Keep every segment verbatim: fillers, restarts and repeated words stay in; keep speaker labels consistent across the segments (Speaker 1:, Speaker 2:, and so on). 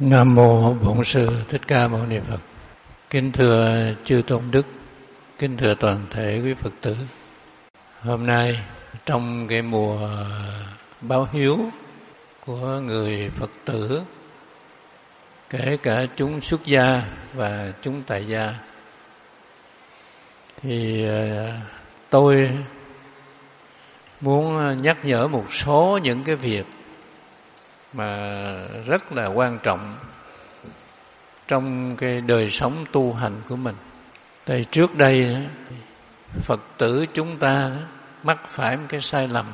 Speaker 1: Nam mô Bổn Sư Thích Ca Mâu Ni Phật. Kính thưa chư tôn đức, kính thưa toàn thể quý Phật tử. Hôm nay trong cái mùa báo hiếu của người Phật tử, kể cả chúng xuất gia và chúng tại gia, thì tôi muốn nhắc nhở một số những cái việc mà rất là quan trọng trong cái đời sống tu hành của mình. Tại trước đây Phật tử chúng ta mắc phải một cái sai lầm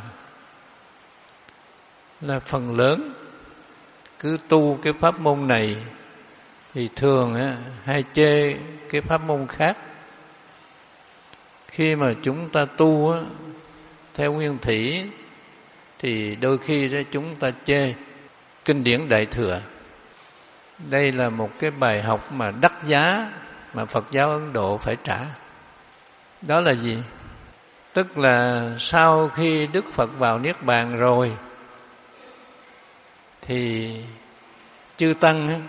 Speaker 1: là phần lớn cứ tu cái pháp môn này thì thường hay chê cái pháp môn khác. Khi mà chúng ta tu theo nguyên thủy thì đôi khi chúng ta chê kinh điển Đại Thừa. Đây là một cái bài học mà đắt giá mà Phật giáo Ấn Độ phải trả. Đó là gì? Tức là sau khi Đức Phật vào Niết Bàn rồi thì chư Tăng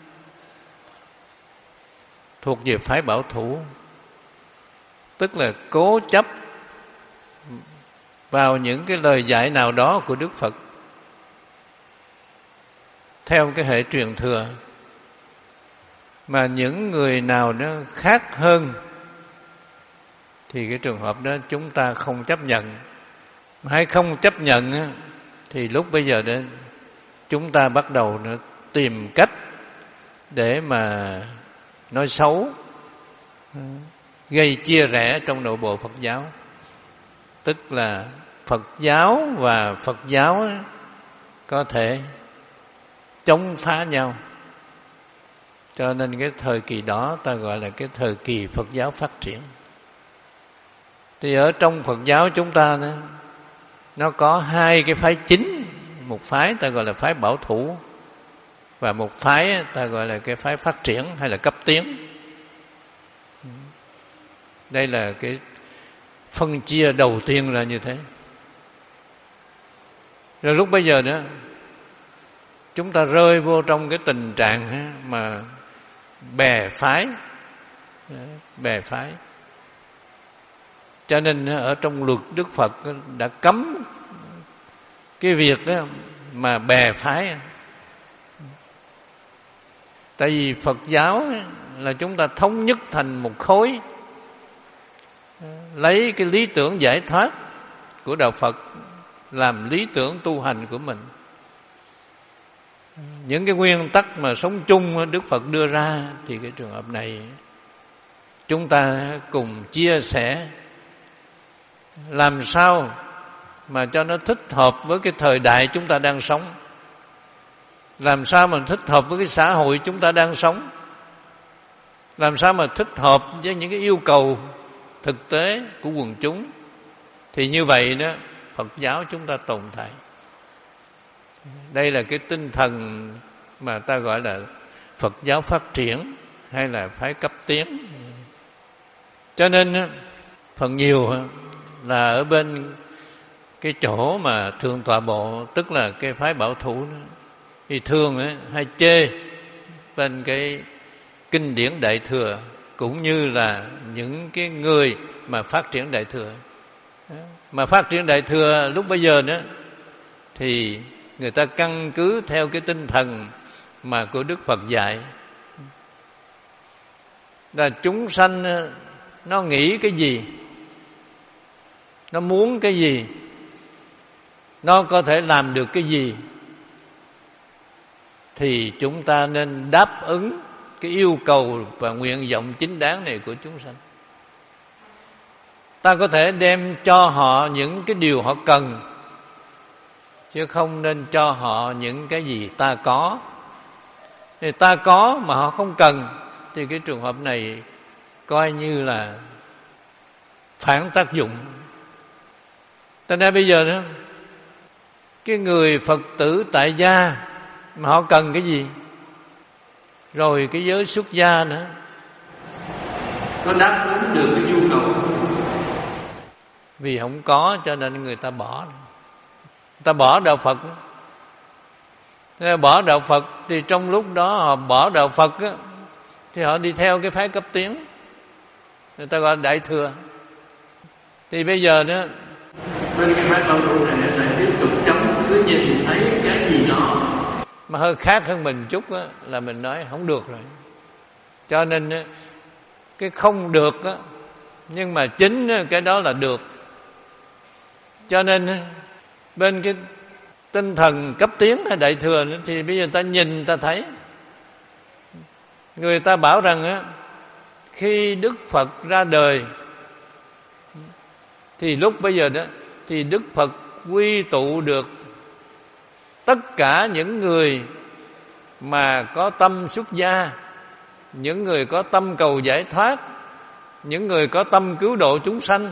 Speaker 1: thuộc về phái bảo thủ, tức là cố chấp vào những cái lời dạy nào đó của Đức Phật theo cái hệ truyền thừa, mà những người nào nó khác hơn thì cái trường hợp đó chúng ta không chấp nhận. Hay không chấp nhận thì lúc bây giờ đó chúng ta bắt đầu nó tìm cách để mà nói xấu, gây chia rẽ trong nội bộ Phật giáo. Tức là Phật giáo và Phật giáo có thể chống phá nhau. Cho nên cái thời kỳ đó ta gọi là cái thời kỳ Phật giáo phát triển. Thì ở trong Phật giáo chúng ta đó, nó có hai cái phái chính. Một phái ta gọi là phái bảo thủ, và một phái ta gọi là cái phái phát triển hay là cấp tiến. Đây là cái phân chia đầu tiên là như thế. Rồi lúc bây giờ nữa chúng ta rơi vô trong cái tình trạng mà bè phái, bè phái. Cho nên ở trong luật Đức Phật đã cấm cái việc đó mà bè phái. Tại vì Phật giáo là chúng ta thống nhất thành một khối, lấy cái lý tưởng giải thoát của Đạo Phật làm lý tưởng tu hành của mình. Những cái nguyên tắc mà sống chung Đức Phật đưa ra thì cái trường hợp này chúng ta cùng chia sẻ làm sao mà cho nó thích hợp với cái thời đại chúng ta đang sống, làm sao mà thích hợp với cái xã hội chúng ta đang sống, làm sao mà thích hợp với những cái yêu cầu thực tế của quần chúng. Thì như vậy đó Phật giáo chúng ta tồn tại. Đây là cái tinh thần mà ta gọi là Phật giáo phát triển hay là phái cấp tiến. Cho nên phần nhiều là ở bên cái chỗ mà Thượng Tọa Bộ, tức là cái phái bảo thủ đó, thì thường ấy, hay chê bên cái kinh điển Đại Thừa, cũng như là những cái người mà phát triển Đại Thừa. Mà phát triển Đại Thừa lúc bây giờ nữa thì người ta căn cứ theo cái tinh thần mà của Đức Phật dạy. Là chúng sanh nó nghĩ cái gì, nó muốn cái gì, nó có thể làm được cái gì, thì chúng ta nên đáp ứng cái yêu cầu và nguyện vọng chính đáng này của chúng sanh. Ta có thể đem cho họ những cái điều họ cần, chứ không nên cho họ những cái gì ta có. Thì ta có mà họ không cần thì cái trường hợp này coi như là phản tác dụng. Cho nên bây giờ đó, cái người Phật tử tại gia mà họ cần cái gì, rồi cái giới xuất gia nữa có đáp ứng được cái nhu cầu. Vì không có cho nên người ta bỏ. Ta bỏ Đạo Phật. Bỏ đạo Phật thì trong lúc đó họ bỏ đạo Phật á, thì họ đi theo cái phái cấp tiến, người ta gọi là Đại Thừa. Thì bây giờ đó bên cái phái bảo thủ này lại tiếp tục chống, cứ nhìn thấy cái gì đó mà hơi khác hơn mình chút á, là mình nói không được rồi. Cho nên á, cái không được á, nhưng mà chính á, cái đó là được. Cho nên á, bên cái tinh thần cấp tiến hay Đại Thừa nữa, thì bây giờ ta nhìn ta thấy, người ta bảo rằng á, khi Đức Phật ra đời thì lúc bây giờ đó thì Đức Phật quy tụ được tất cả những người mà có tâm xuất gia, những người có tâm cầu giải thoát, những người có tâm cứu độ chúng sanh.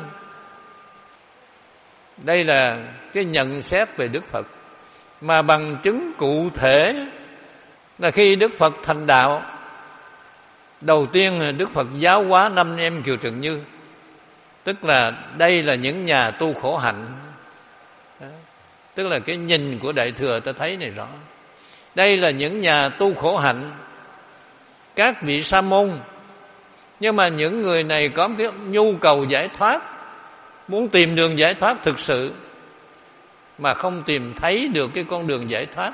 Speaker 1: Đây là cái nhận xét về Đức Phật. Mà bằng chứng cụ thể là khi Đức Phật thành đạo, đầu tiên Đức Phật giáo hóa năm anh em Kiều Trần Như. Tức là đây là những nhà tu khổ hạnh. Đó. Tức là cái nhìn của Đại Thừa ta thấy này rõ. Đây là những nhà tu khổ hạnh, các vị sa môn. Nhưng mà những người này có cái nhu cầu giải thoát, muốn tìm đường giải thoát thực sự, mà không tìm thấy được cái con đường giải thoát.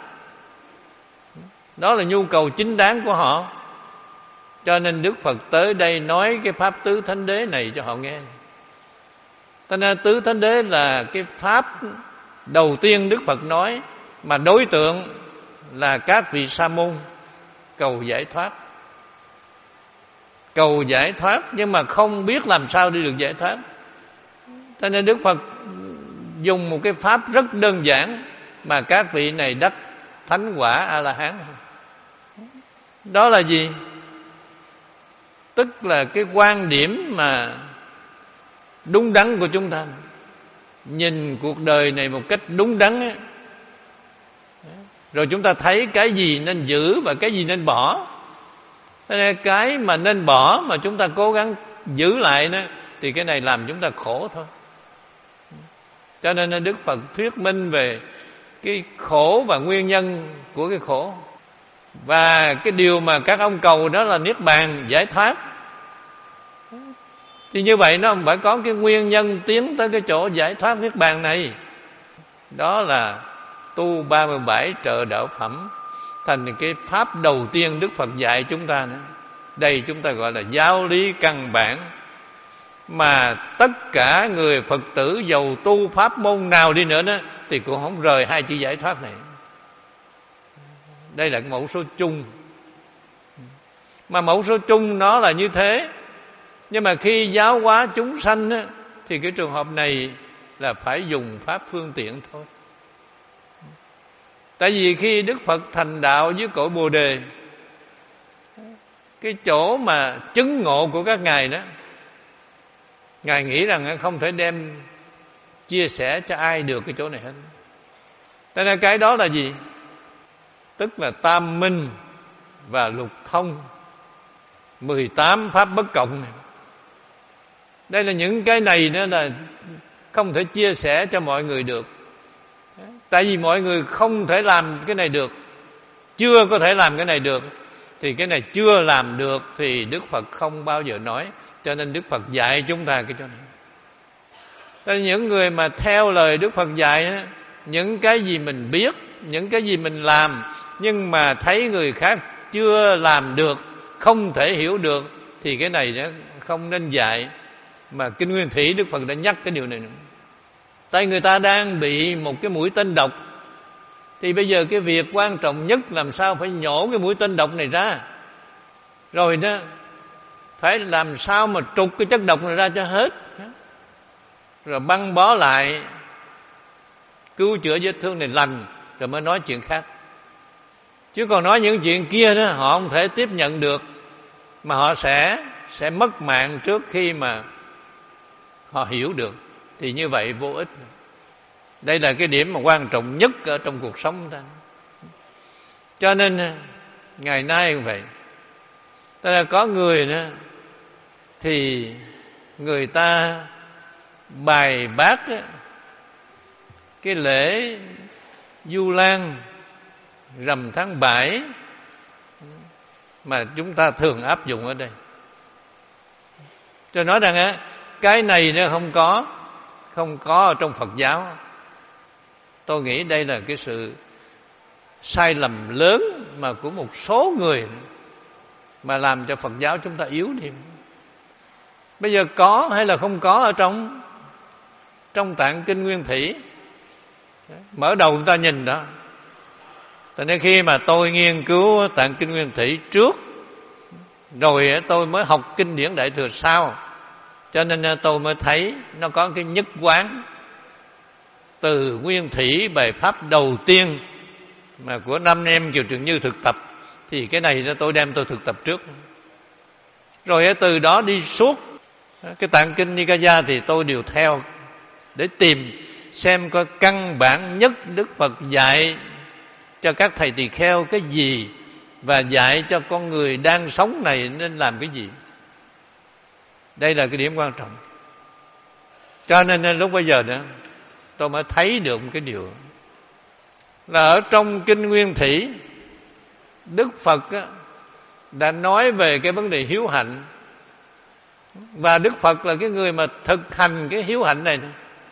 Speaker 1: Đó là nhu cầu chính đáng của họ. Cho nên Đức Phật tới đây nói cái Pháp Tứ Thánh Đế này cho họ nghe. Cho nên Tứ Thánh Đế là cái Pháp đầu tiên Đức Phật nói, mà đối tượng là các vị sa môn cầu giải thoát. Cầu giải thoát nhưng mà không biết làm sao đi được giải thoát. Cho nên Đức Phật dùng một cái pháp rất đơn giản mà các vị này đắc thánh quả A-la-hán. Đó là gì? Tức là cái quan điểm mà đúng đắn của chúng ta, nhìn cuộc đời này một cách đúng đắn ấy. Rồi chúng ta thấy cái gì nên giữ và cái gì nên bỏ. Thế nên cái mà nên bỏ mà chúng ta cố gắng giữ lại đó, thì cái này làm chúng ta khổ thôi. Cho nên Đức Phật thuyết minh về cái khổ và nguyên nhân của cái khổ. Và cái điều mà các ông cầu đó là Niết Bàn, giải thoát. Thì như vậy nó phải có cái nguyên nhân tiến tới cái chỗ giải thoát Niết Bàn này. Đó là tu ba mươi bảy trợ đạo phẩm, thành cái pháp đầu tiên Đức Phật dạy chúng ta nữa. Đây chúng ta gọi là giáo lý căn bản, mà tất cả người Phật tử dầu tu pháp môn nào đi nữa đó, thì cũng không rời hai chữ giải thoát này. Đây là cái mẫu số chung. Mà mẫu số chung nó là như thế. Nhưng mà khi giáo hóa chúng sanh á, thì cái trường hợp này là phải dùng pháp phương tiện thôi. Tại vì khi Đức Phật thành đạo dưới cội Bồ Đề, cái chỗ mà chứng ngộ của các ngài đó, ngài nghĩ rằng không thể đem chia sẻ cho ai được cái chỗ này hết. Cho nên cái đó là gì? Tức là tam minh và lục thông, mười tám pháp bất cộng này. Đây là những cái này nữa là không thể chia sẻ cho mọi người được. Tại vì mọi người không thể làm cái này được, chưa có thể làm cái này được, thì cái này chưa làm được thì Đức Phật không bao giờ nói. Cho nên Đức Phật dạy chúng ta cái chỗ này. Cho nên những người mà theo lời Đức Phật dạy á, những cái gì mình biết, những cái gì mình làm, nhưng mà thấy người khác chưa làm được, không thể hiểu được, thì cái này nó không nên dạy. Mà Kinh Nguyên Thủy Đức Phật đã nhắc cái điều này nữa. Tại người ta đang bị một cái mũi tên độc, thì bây giờ cái việc quan trọng nhất làm sao phải nhổ cái mũi tên độc này ra. Rồi đó phải làm sao mà trục cái chất độc này ra cho hết, rồi băng bó lại, cứu chữa vết thương này lành, rồi mới nói chuyện khác. Chứ còn nói những chuyện kia đó họ không thể tiếp nhận được, mà họ sẽ sẽ mất mạng trước khi mà họ hiểu được. Thì như vậy vô ích. Đây là cái điểm mà quan trọng nhất ở trong cuộc sống ta. Cho nên ngày nay cũng vậy. Tức là có người đó thì người ta bài bác đó, cái lễ Vu Lan rằm tháng bảy mà chúng ta thường áp dụng ở đây. Tôi nói rằng á, cái này nó không có không có ở trong Phật giáo. Tôi nghĩ đây là cái sự sai lầm lớn mà của một số người mà làm cho Phật giáo chúng ta yếu đi. Bây giờ có hay là không có ở trong trong Tạng Kinh Nguyên Thủy, mở đầu chúng ta nhìn đó. Cho nên khi mà tôi nghiên cứu Tạng Kinh Nguyên Thủy trước, rồi tôi mới học kinh điển Đại Thừa sau, cho nên tôi mới thấy nó có cái nhất quán. Từ Nguyên Thủy bài pháp đầu tiên mà của năm em Kiều Trường Như thực tập, thì cái này tôi đem tôi thực tập trước. Rồi từ đó đi suốt cái Tạng Kinh Nikaya thì tôi đều theo để tìm xem có căn bản nhất Đức Phật dạy cho các thầy tỳ kheo cái gì, và dạy cho con người đang sống này nên làm cái gì. Đây là cái điểm quan trọng. Cho nên lúc bây giờ đó tôi mới thấy được một cái điều là ở trong Kinh Nguyên Thủy, Đức Phật đã nói về cái vấn đề hiếu hạnh, và Đức Phật là cái người mà thực hành cái hiếu hạnh này.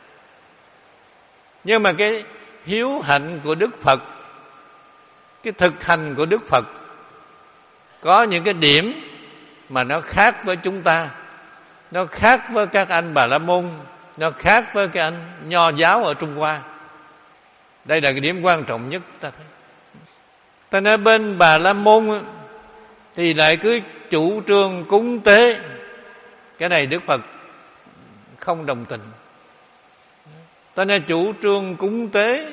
Speaker 1: Nhưng mà cái hiếu hạnh của Đức Phật, cái thực hành của Đức Phật có những cái điểm mà nó khác với chúng ta, nó khác với các anh Bà La Môn, nó khác với cái anh Nho giáo ở Trung Hoa. Đây là cái điểm quan trọng nhất ta thấy. Ta nói bên Bà La Môn thì lại cứ chủ trương cúng tế. Cái này Đức Phật không đồng tình. Ta nói chủ trương cúng tế,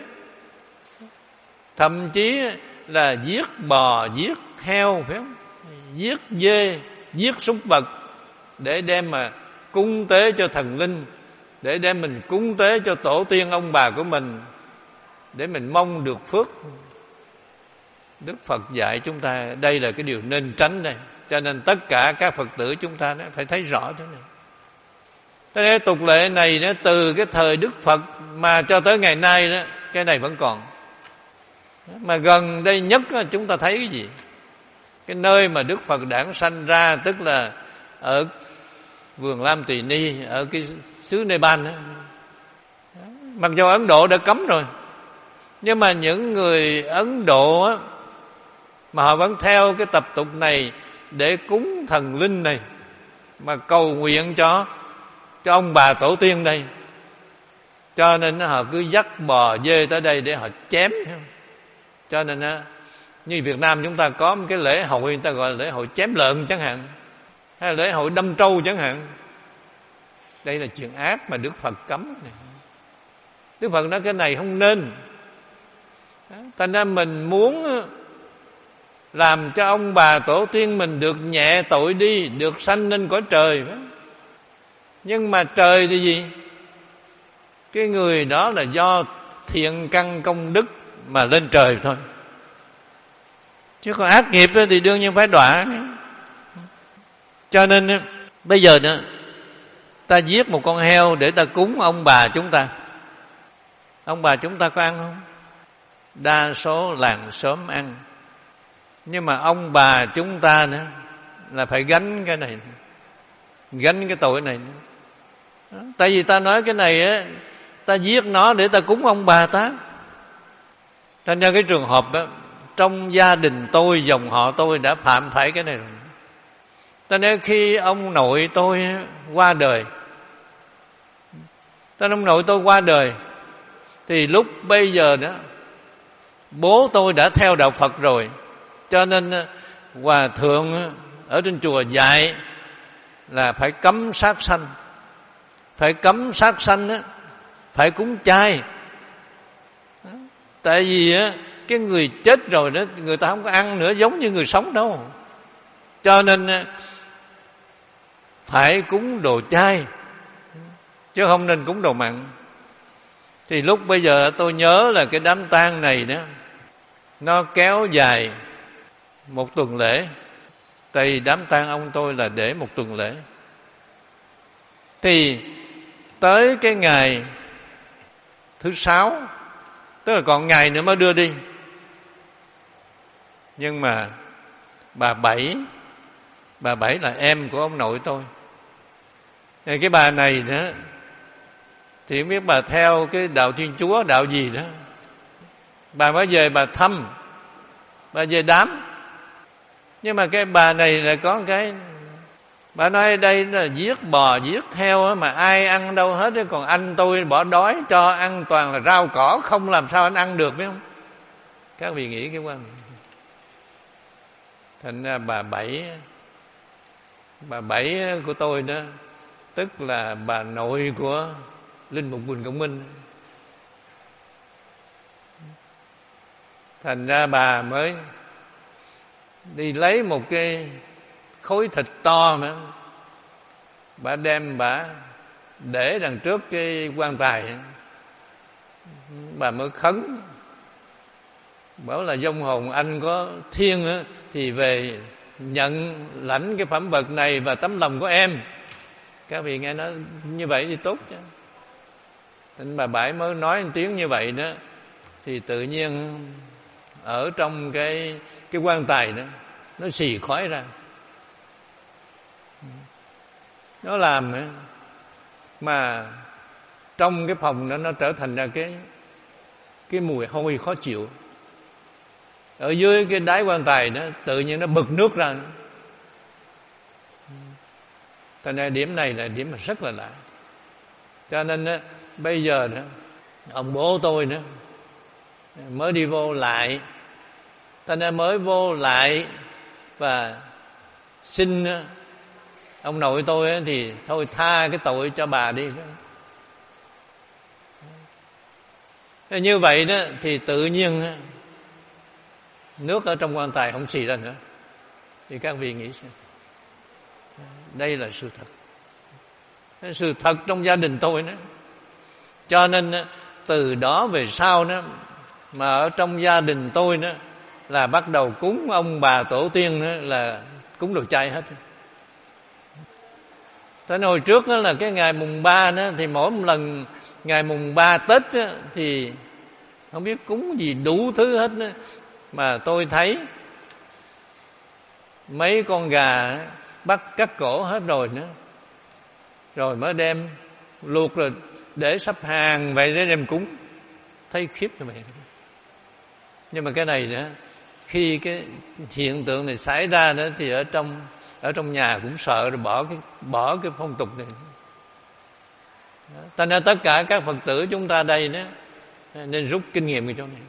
Speaker 1: thậm chí là giết bò, giết heo, phải không? Giết dê, giết súc vật để đem mà cúng tế cho thần linh, để đem mình cúng tế cho tổ tiên ông bà của mình, để mình mong được phước. Đức Phật dạy chúng ta đây là cái điều nên tránh đây. Cho nên tất cả các Phật tử chúng ta phải thấy rõ thế này. Thế nên tục lệ này nó từ cái thời Đức Phật mà cho tới ngày nay đó, cái này vẫn còn. Mà gần đây nhất chúng ta thấy cái gì? Cái nơi mà Đức Phật đản sanh ra, tức là ở vườn Lam Tỳ Ni, ở cái xứ Nepal đó. Mặc dù Ấn Độ đã cấm rồi, nhưng mà những người Ấn Độ á, mà họ vẫn theo cái tập tục này để cúng thần linh này, mà cầu nguyện cho cho ông bà tổ tiên đây. Cho nên họ cứ dắt bò dê tới đây để họ chém. Cho nên như Việt Nam chúng ta có một cái lễ hội người ta gọi là lễ hội chém lợn chẳng hạn, hay là lễ hội đâm trâu chẳng hạn. Đây là chuyện ác mà Đức Phật cấm này. Đức Phật nói cái này không nên. Thành ra mình muốn làm cho ông bà tổ tiên mình được nhẹ tội đi, được sanh lên cõi trời. Nhưng mà trời thì gì? Cái người đó là do thiện căn công đức mà lên trời thôi. Chứ còn ác nghiệp thì đương nhiên phải đọa. Cho nên bây giờ nữa, ta giết một con heo để ta cúng ông bà chúng ta. Ông bà chúng ta có ăn không? Đa số làng xóm ăn. Nhưng mà ông bà chúng ta nữa là phải gánh cái này, gánh cái tội này nữa. Tại vì ta nói cái này á, ta giết nó để ta cúng ông bà ta. Thành ra cái trường hợp đó, trong gia đình tôi, dòng họ tôi đã phạm phải cái này rồi. Cho nên khi ông nội tôi qua đời, cho nên ông nội tôi qua đời, thì lúc bây giờ đó bố tôi đã theo đạo Phật rồi. Cho nên hòa thượng ở trên chùa dạy là phải cấm sát sanh. Phải cấm sát sanh á, phải cúng chay. Tại vì á, cái người chết rồi đó, người ta không có ăn nữa giống như người sống đâu. Cho nên phải cúng đồ chay, chứ không nên cúng đồ mặn. Thì lúc bây giờ tôi nhớ là cái đám tang này đó, nó kéo dài một tuần lễ. Tại vì đám tang ông tôi là để một tuần lễ. Thì tới cái ngày thứ sáu, tức là còn ngày nữa mới đưa đi, Nhưng mà bà Bảy, bà Bảy là em của ông nội tôi. Cái bà này đó thì không biết bà theo cái đạo Thiên Chúa, đạo gì đó. Bà mới về bà thăm, bà về đám. Nhưng mà cái bà này là có cái, bà nói đây là giết bò giết heo mà ai ăn đâu hết. Còn anh tôi bỏ đói cho ăn toàn là rau cỏ, không làm sao anh ăn được, biết không? Các vị nghĩ cái quan. Thành ra bà Bảy, bà Bảy của tôi đó, tức là bà nội của Linh Mục Quỳnh Công Minh. Thành ra bà mới đi lấy một cái khối thịt to mà bà đem bà để đằng trước cái quan tài. Bà mới khấn, bảo là vong hồn anh có thiên á, thì về nhận lãnh cái phẩm vật này và tấm lòng của em. Các vị nghe nói như vậy thì tốt chứ. Nên bà Bảy mới nói một tiếng như vậy đó, thì tự nhiên ở trong cái cái quan tài đó nó xì khói ra. Nó làm mà trong cái phòng đó nó trở thành ra cái cái mùi hôi khó chịu. Ở dưới cái đáy quan tài đó tự nhiên nó bực nước ra. Cho nên điểm này là điểm mà rất là lạ. Cho nên đó, bây giờ đó, ông bố tôi nữa mới đi vô lại. Cho nên mới vô lại và xin ông nội tôi thì thôi tha cái tội cho bà đi. Như vậy đó thì tự nhiên nước ở trong quan tài không xì ra nữa. Thì các vị nghĩ xem, đây là sự thật, sự thật trong gia đình tôi nữa. Cho nên từ đó về sau đó, mà ở trong gia đình tôi đó là bắt đầu cúng ông bà tổ tiên đó, là cúng đồ chay hết. Thế hồi trước đó là cái ngày mùng ba đó, thì mỗi một lần ngày mùng ba Tết đó, thì không biết cúng gì đủ thứ hết đó. Mà tôi thấy mấy con gà bắt cắt cổ hết rồi nữa, rồi mới đem luộc rồi để sắp hàng vậy để đem cúng. Thấy khiếp như vậy. Nhưng mà cái này nữa, khi cái hiện tượng này xảy ra nữa thì ở trong ở trong nhà cũng sợ, rồi bỏ cái bỏ cái phong tục này. Thành ra tất cả các Phật tử chúng ta đây đó nên rút kinh nghiệm cái chỗ này.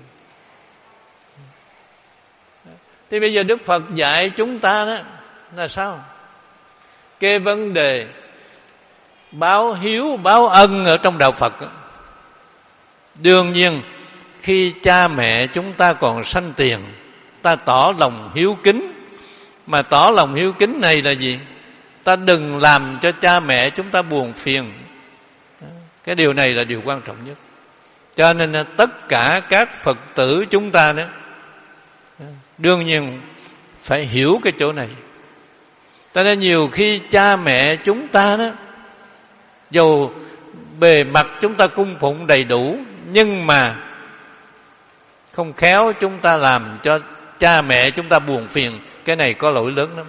Speaker 1: Thì bây giờ Đức Phật dạy chúng ta đó là sao? Cái vấn đề báo hiếu báo ân ở trong đạo Phật đó. Đương nhiên khi cha mẹ chúng ta còn sanh tiền, ta tỏ lòng hiếu kính. Mà tỏ lòng hiếu kính này là gì? Ta đừng làm cho cha mẹ chúng ta buồn phiền. Cái điều này là điều quan trọng nhất. Cho nên tất cả các Phật tử chúng ta đó đương nhiên phải hiểu cái chỗ này. Cho nên nhiều khi cha mẹ chúng ta đó, dù bề mặt chúng ta cung phụng đầy đủ, nhưng mà không khéo chúng ta làm cho cha mẹ chúng ta buồn phiền. Cái này có lỗi lớn lắm.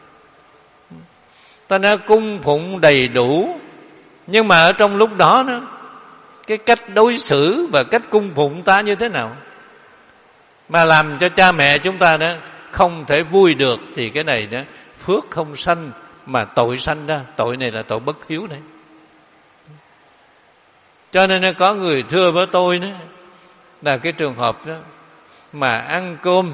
Speaker 1: Ta đã cung phụng đầy đủ, nhưng mà ở trong lúc đó đó, cái cách đối xử và cách cung phụng ta như thế nào mà làm cho cha mẹ chúng ta đó không thể vui được, thì cái này đó phước không sanh mà tội sanh ra. Tội này là tội bất hiếu này. Cho nên có người thưa với tôi đó, là cái trường hợp đó mà ăn cơm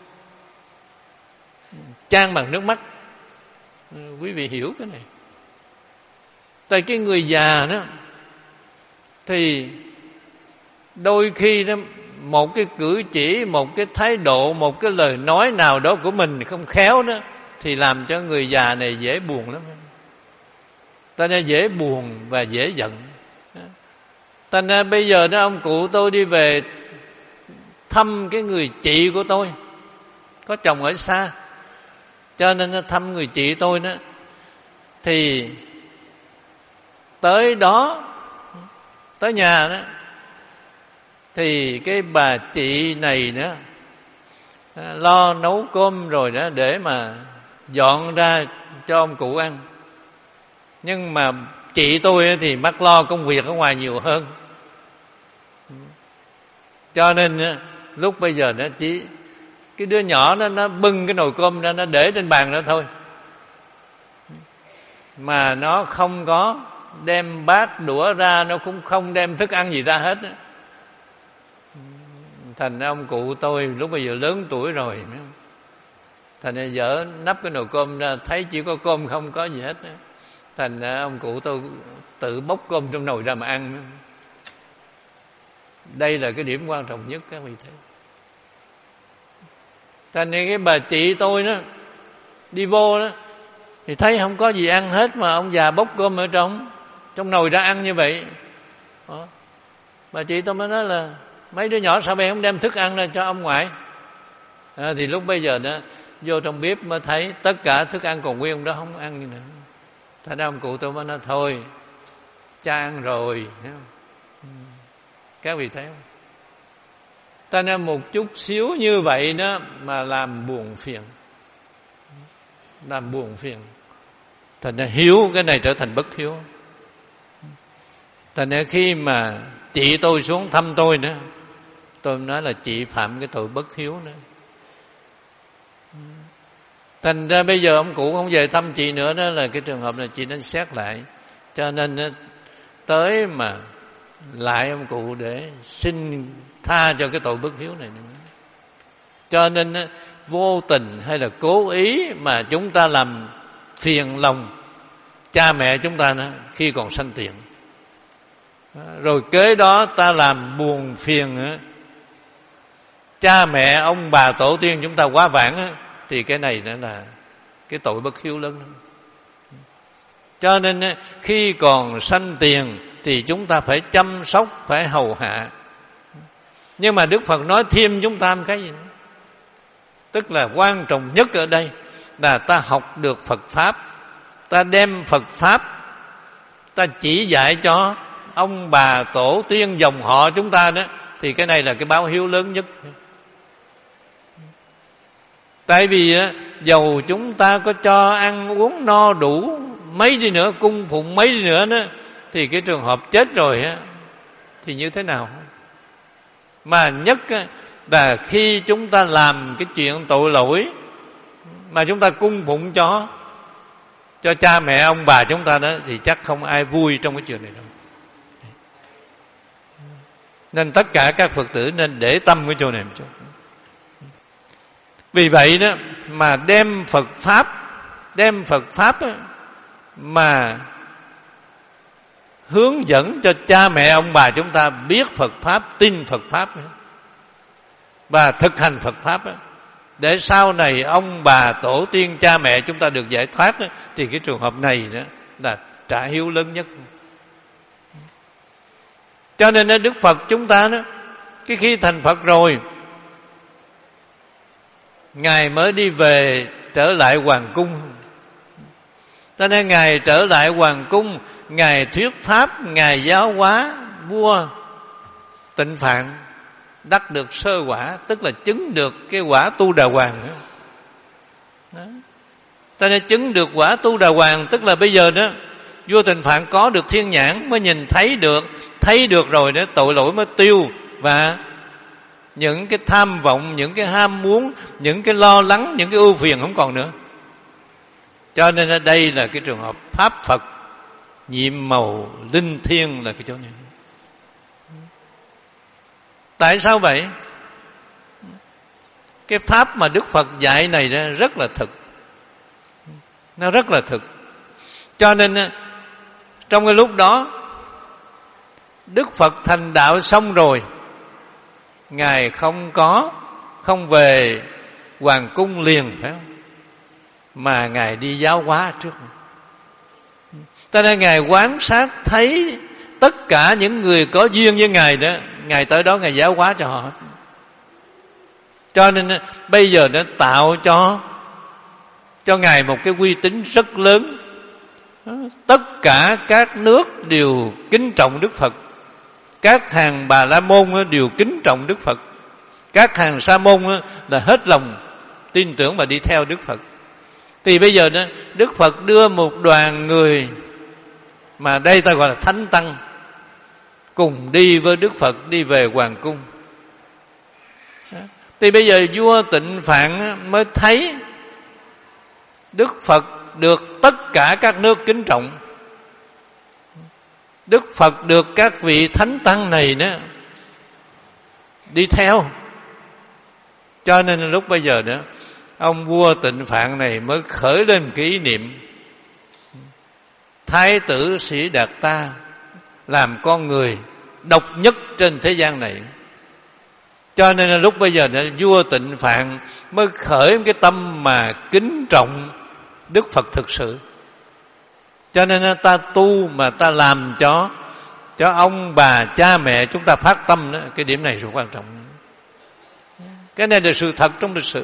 Speaker 1: chan bằng nước mắt. Quý vị hiểu cái này. Tại cái người già đó thì đôi khi đó, một cái cử chỉ, một cái thái độ, một cái lời nói nào đó của mình không khéo đó, thì làm cho người già này dễ buồn lắm. Ta nên dễ buồn và dễ giận. Ta nên bây giờ đó ông cụ tôi đi về thăm cái người chị của tôi, có chồng ở xa, cho nên nó thăm người chị tôi đó, thì tới đó, tới nhà đó, thì cái bà chị này đó lo nấu cơm rồi đó để mà dọn ra cho ông cụ ăn. Nhưng mà chị tôi thì mắc lo công việc ở ngoài nhiều hơn, cho nên lúc bây giờ nó chỉ cái đứa nhỏ nó nó bưng cái nồi cơm ra, nó để trên bàn đó thôi, mà nó không có đem bát đũa ra, nó cũng không đem thức ăn gì ra hết. Thành ra ông cụ tôi lúc bây giờ lớn tuổi rồi, thành ra dở nắp cái nồi cơm ra, thấy chỉ có cơm không có gì hết. Thành ra ông cụ tôi tự bốc cơm trong nồi ra mà ăn. Đây là cái điểm quan trọng nhất các vị thấy. Thành ra cái bà chị tôi đó đi vô đó thì thấy không có gì ăn hết, mà ông già bốc cơm ở trong trong nồi ra ăn như vậy. Đó. Bà chị tôi mới nói là mấy đứa nhỏ sao bây không đem thức ăn ra cho ông ngoại? À, thì lúc bây giờ đó vô trong bếp mới thấy tất cả thức ăn còn nguyên, ông đó không ăn gì nữa. Thành ra ông cụ tôi mới nói thôi, cha ăn rồi. Các vị thấy không? Ta nên một chút xíu như vậy đó mà làm buồn phiền, làm buồn phiền. Thành ra hiếu cái này trở thành bất hiếu. Thành ra khi mà chị tôi xuống thăm tôi nữa, tôi nói là chị phạm cái tội bất hiếu nữa. Thành ra bây giờ ông cụ không về thăm chị nữa, đó là cái trường hợp này chị nên xét lại. Cho nên tới mà lại ông cụ để xin tha cho cái tội bất hiếu này nữa. Cho nên vô tình hay là cố ý mà chúng ta làm phiền lòng cha mẹ chúng ta nữa khi còn sanh tiền, rồi kế đó ta làm buồn phiền cha mẹ ông bà tổ tiên chúng ta quá vãng, thì cái này nữa là cái tội bất hiếu lớn lắm. Cho nên khi còn sanh tiền thì chúng ta phải chăm sóc, phải hầu hạ. Nhưng mà Đức Phật nói thêm chúng ta một cái gì nữa, tức là quan trọng nhất ở đây là ta học được Phật Pháp, ta đem Phật Pháp ta chỉ dạy cho ông bà tổ tiên dòng họ chúng ta đó, thì cái này là cái báo hiếu lớn nhất. Tại vì dầu chúng ta có cho ăn uống no đủ mấy đi nữa, cung phụng mấy đi nữa đó, thì cái trường hợp chết rồi á thì như thế nào? Mà nhất là khi chúng ta làm cái chuyện tội lỗi mà chúng ta cung phụng cho cho cha mẹ ông bà chúng ta đó, thì chắc không ai vui trong cái chuyện này đâu. Nên tất cả các Phật tử nên để tâm cái chỗ này một chút. Vì vậy đó mà đem Phật Pháp, đem Phật Pháp đó, mà hướng dẫn cho cha mẹ ông bà chúng ta biết Phật Pháp, tin Phật Pháp đó, và thực hành Phật Pháp đó, để sau này ông bà tổ tiên cha mẹ chúng ta được giải thoát đó, thì cái trường hợp này đó là trả hiếu lớn nhất. Cho nên Đức Phật chúng ta đó, cái khi thành Phật rồi, Ngài mới đi về trở lại hoàng cung. Cho nên Ngài trở lại hoàng cung, Ngài thuyết Pháp, Ngài giáo hóa vua Tịnh Phạn, đắc được sơ quả, tức là chứng được cái quả Tu Đà Hoàng. Đó. Cho nên chứng được quả Tu Đà Hoàng, tức là bây giờ đó vua Tịnh Phạn có được thiên nhãn, mới nhìn thấy được, thấy được rồi đó, tội lỗi mới tiêu, và những cái tham vọng, những cái ham muốn, những cái lo lắng, những cái ưu phiền không còn nữa. Cho nên ở đây là cái trường hợp Pháp Phật nhiệm màu linh thiêng là cái chỗ này. Tại sao vậy? Cái Pháp mà Đức Phật dạy này rất là thực, nó rất là thực. Cho nên trong cái lúc đó Đức Phật thành đạo xong rồi, Ngài không có không về hoàng cung liền, phải không? Mà Ngài đi giáo hóa trước. Cho nên Ngài quan sát thấy tất cả những người có duyên với Ngài đó, Ngài tới đó Ngài giáo hóa cho họ. Cho nên bây giờ nó tạo cho cho Ngài một cái uy tín rất lớn. Tất cả các nước đều kính trọng Đức Phật, các hàng Bà La Môn đều kính trọng Đức Phật. Các hàng sa môn là hết lòng tin tưởng và đi theo Đức Phật. Thì bây giờ đó, Đức Phật đưa một đoàn người mà đây ta gọi là thánh tăng cùng đi với Đức Phật đi về hoàng cung. Thì bây giờ vua Tịnh Phạn mới thấy Đức Phật được tất cả các nước kính trọng, Đức Phật được các vị thánh tăng này đó đi theo. Cho nên lúc bây giờ đó, ông vua Tịnh Phạn này mới khởi lên cái ý niệm Thái tử Sĩ Đạt Ta làm con người độc nhất trên thế gian này. Cho nên là lúc bây giờ đó, vua Tịnh Phạn mới khởi cái tâm mà kính trọng Đức Phật thực sự. Cho nên là ta tu mà ta làm cho cho ông bà cha mẹ chúng ta phát tâm đó, cái điểm này rất quan trọng. Cái này là sự thật trong lịch sử.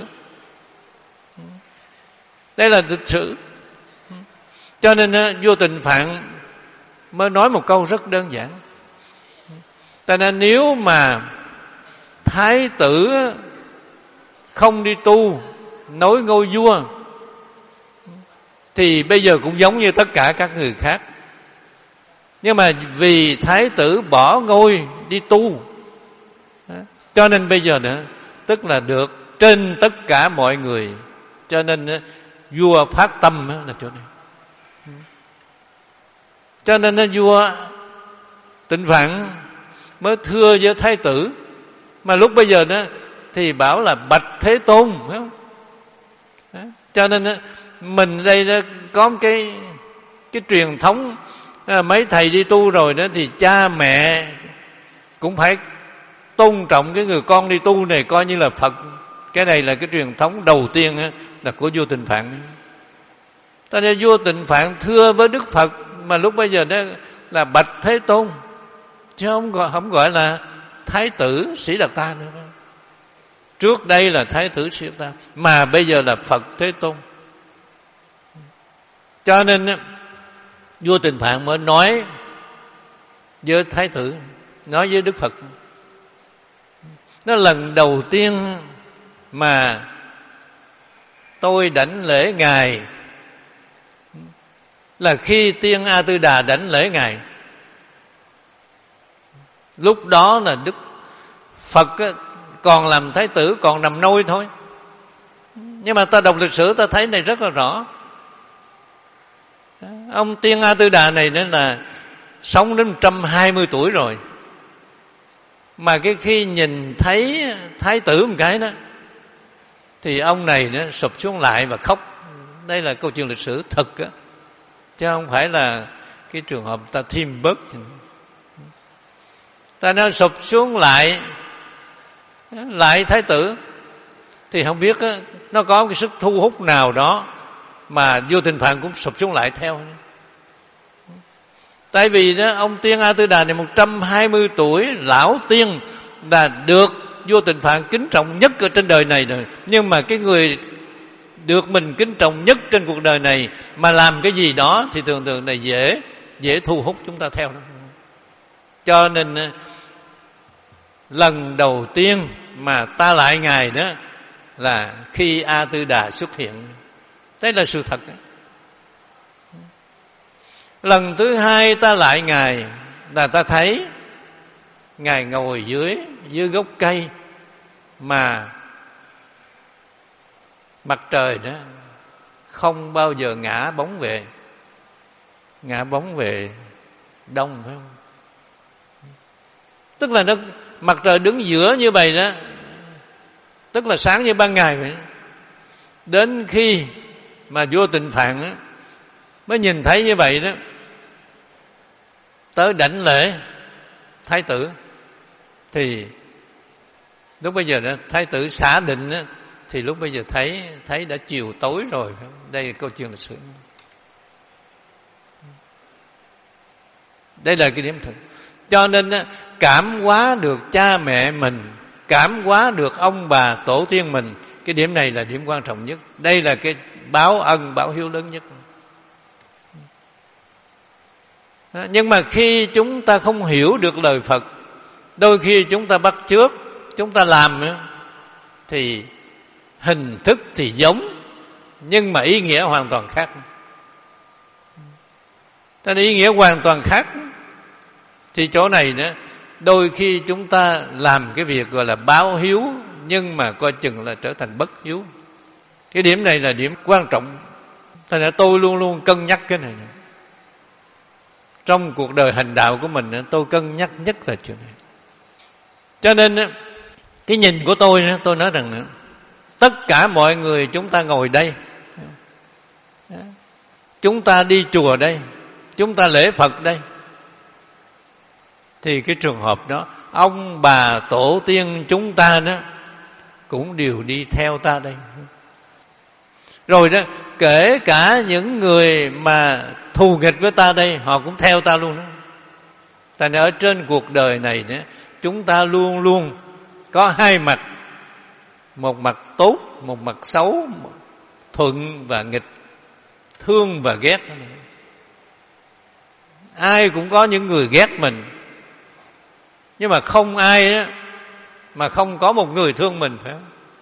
Speaker 1: Đây là lịch sử. Cho nên vua Tịnh Phạn mới nói một câu rất đơn giản. Tại nên nếu mà thái tử không đi tu nối ngôi vua thì bây giờ cũng giống như tất cả các người khác. Nhưng mà vì thái tử bỏ ngôi đi tu, cho nên bây giờ nữa tức là được trên tất cả mọi người. Cho nên vua phát tâm là chỗ này. Cho nên vua Tịnh Phạn mới thưa với thái tử. Mà lúc bây giờ đó thì bảo là bạch Thế Tôn, phải không? Đó. Cho nên đó, mình đây đó có cái cái truyền thống, mấy thầy đi tu rồi đó thì cha mẹ cũng phải tôn trọng cái người con đi tu này, coi như là Phật. Cái này là cái truyền thống đầu tiên đó, là của vua Tịnh Phạn. Cho nên vua Tịnh Phạn thưa với Đức Phật mà lúc bây giờ đó là bạch Thế Tôn, chứ không gọi, không gọi là Thái tử Sĩ Đạt Ta nữa. Trước đây là Thái tử Sĩ Đạt Ta, mà bây giờ là Phật Thế Tôn. Cho nên vua Tịnh Phạn mới nói với Thái tử, nói với Đức Phật. Nó lần đầu tiên mà tôi đảnh lễ Ngài là khi Tiên A Tư Đà đảnh lễ Ngài. Lúc đó là Đức Phật còn làm thái tử, còn nằm nôi thôi. Nhưng mà ta đọc lịch sử ta thấy này rất là rõ. Ông Tiên A Tư Đà này nên là sống đến một trăm hai mươi tuổi rồi, mà cái khi nhìn thấy thái tử một cái đó thì ông này nó sụp xuống lại và khóc. Đây là câu chuyện lịch sử thực á, chứ không phải là cái trường hợp ta thêm bớt. Ta nó sụp xuống lại lại thái tử thì không biết á, nó có cái sức thu hút nào đó mà vua Tịnh Phạn cũng sụp xuống lại theo. Tại vì đó, ông Tiên A Tư Đà này một trăm hai mươi tuổi, lão tiên, là được vua Tịnh Phạn kính trọng nhất ở trên đời này rồi. Nhưng mà cái người được mình kính trọng nhất trên cuộc đời này mà làm cái gì đó thì thường thường là dễ dễ thu hút chúng ta theo đó. Cho nên lần đầu tiên mà ta lại Ngài đó là khi A Tư Đà xuất hiện. Đây là sự thật đấy. Lần thứ hai ta lại Ngài là ta thấy Ngài ngồi dưới dưới gốc cây mà mặt trời đó không bao giờ ngã bóng về, ngã bóng về đông, phải không? Tức là nó mặt trời đứng giữa như vậy đó, tức là sáng như ban ngày vậy. Đến khi mà vua Tịnh Phạn đó, mới nhìn thấy như vậy đó, tới đảnh lễ thái tử thì lúc bây giờ đó thái tử xả định đó, thì lúc bây giờ thấy thấy đã chiều tối rồi. Đây là câu chuyện lịch sử. Đây là cái điểm thực. Cho nên cảm hóa được cha mẹ mình, cảm hóa được ông bà tổ tiên mình, cái điểm này là điểm quan trọng nhất. Đây là cái báo ân báo hiếu lớn nhất. Nhưng mà khi chúng ta không hiểu được lời Phật, đôi khi chúng ta bắt chước, chúng ta làm thì hình thức thì giống, nhưng mà ý nghĩa hoàn toàn khác. Thế nên ý nghĩa hoàn toàn khác. Thì chỗ này nữa, đôi khi chúng ta làm cái việc gọi là báo hiếu, nhưng mà coi chừng là trở thành bất hiếu. Cái điểm này là điểm quan trọng. Thế nên tôi luôn luôn cân nhắc cái này. Trong cuộc đời hành đạo của mình, tôi cân nhắc nhất là chuyện này. Cho nên cái nhìn của tôi, tôi nói rằng tất cả mọi người chúng ta ngồi đây, chúng ta đi chùa đây, chúng ta lễ Phật đây, thì cái trường hợp đó, ông bà tổ tiên chúng ta đó cũng đều đi theo ta đây. Rồi đó, kể cả những người mà thù nghịch với ta đây, họ cũng theo ta luôn đó. Tại nên ở trên cuộc đời này đó, chúng ta luôn luôn có hai mặt. Một mặt tốt, một mặt xấu, thuận và nghịch, thương và ghét. Ai cũng có những người ghét mình, nhưng mà không ai á mà không có một người thương mình, phải không?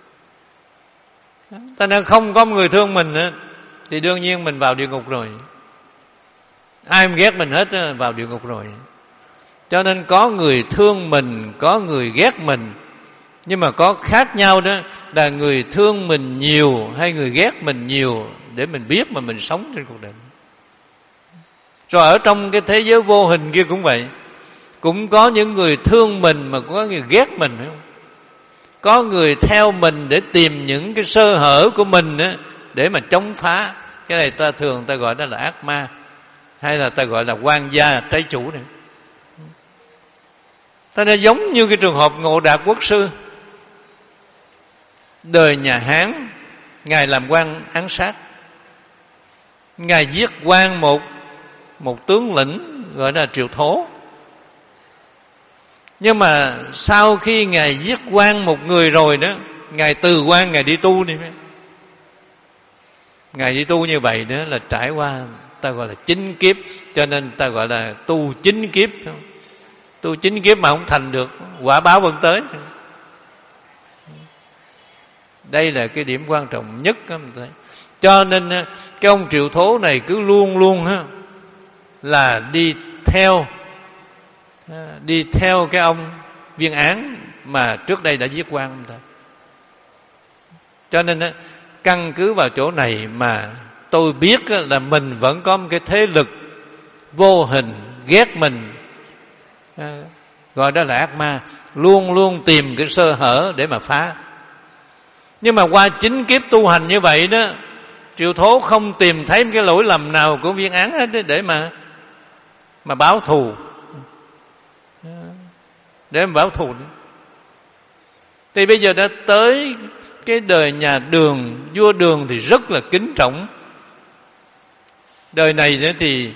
Speaker 1: Cho nên không có một người thương mình á, thì đương nhiên mình vào địa ngục rồi. Ai mà ghét mình hết á, vào địa ngục rồi. Cho nên có người thương mình, có người ghét mình, nhưng mà có khác nhau đó, là người thương mình nhiều hay người ghét mình nhiều, để mình biết mà mình sống trên cuộc đời. Rồi ở trong cái thế giới vô hình kia cũng vậy, cũng có những người thương mình mà cũng có người ghét mình, phải không? Có người theo mình để tìm những cái sơ hở của mình á, để mà chống phá. Cái này ta thường ta gọi đó là ác ma, hay là ta gọi là quan gia trái chủ này. Ta nên giống như cái trường hợp Ngộ Đạt Quốc sư. Đời nhà Hán, Ngài làm quan án sát. Ngài giết quan một một tướng lĩnh gọi là Triệu Thố. Nhưng mà sau khi Ngài giết quan một người rồi đó, Ngài từ quan, Ngài đi tu đi. Ngài đi tu như vậy đó là trải qua, ta gọi là chín kiếp. Cho nên ta gọi là tu chín kiếp. Tu chín kiếp mà không thành được, quả báo vẫn tới. Đây là cái điểm quan trọng nhất. Cho nên cái ông Triệu Thố này cứ luôn luôn là đi theo Đi theo cái ông Viên Án mà trước đây đã giết quan ông ta. Cho nên căn cứ vào chỗ này mà tôi biết là mình vẫn có một cái thế lực vô hình ghét mình, gọi đó là ác ma, luôn luôn tìm cái sơ hở để mà phá. Nhưng mà qua chín kiếp tu hành như vậy đó, Triệu Thố không tìm thấy cái lỗi lầm nào của Viên Án hết để mà mà báo thù, để mà báo thù. Thì bây giờ đã tới cái đời nhà Đường, vua Đường thì rất là kính trọng. Đời này nữa thì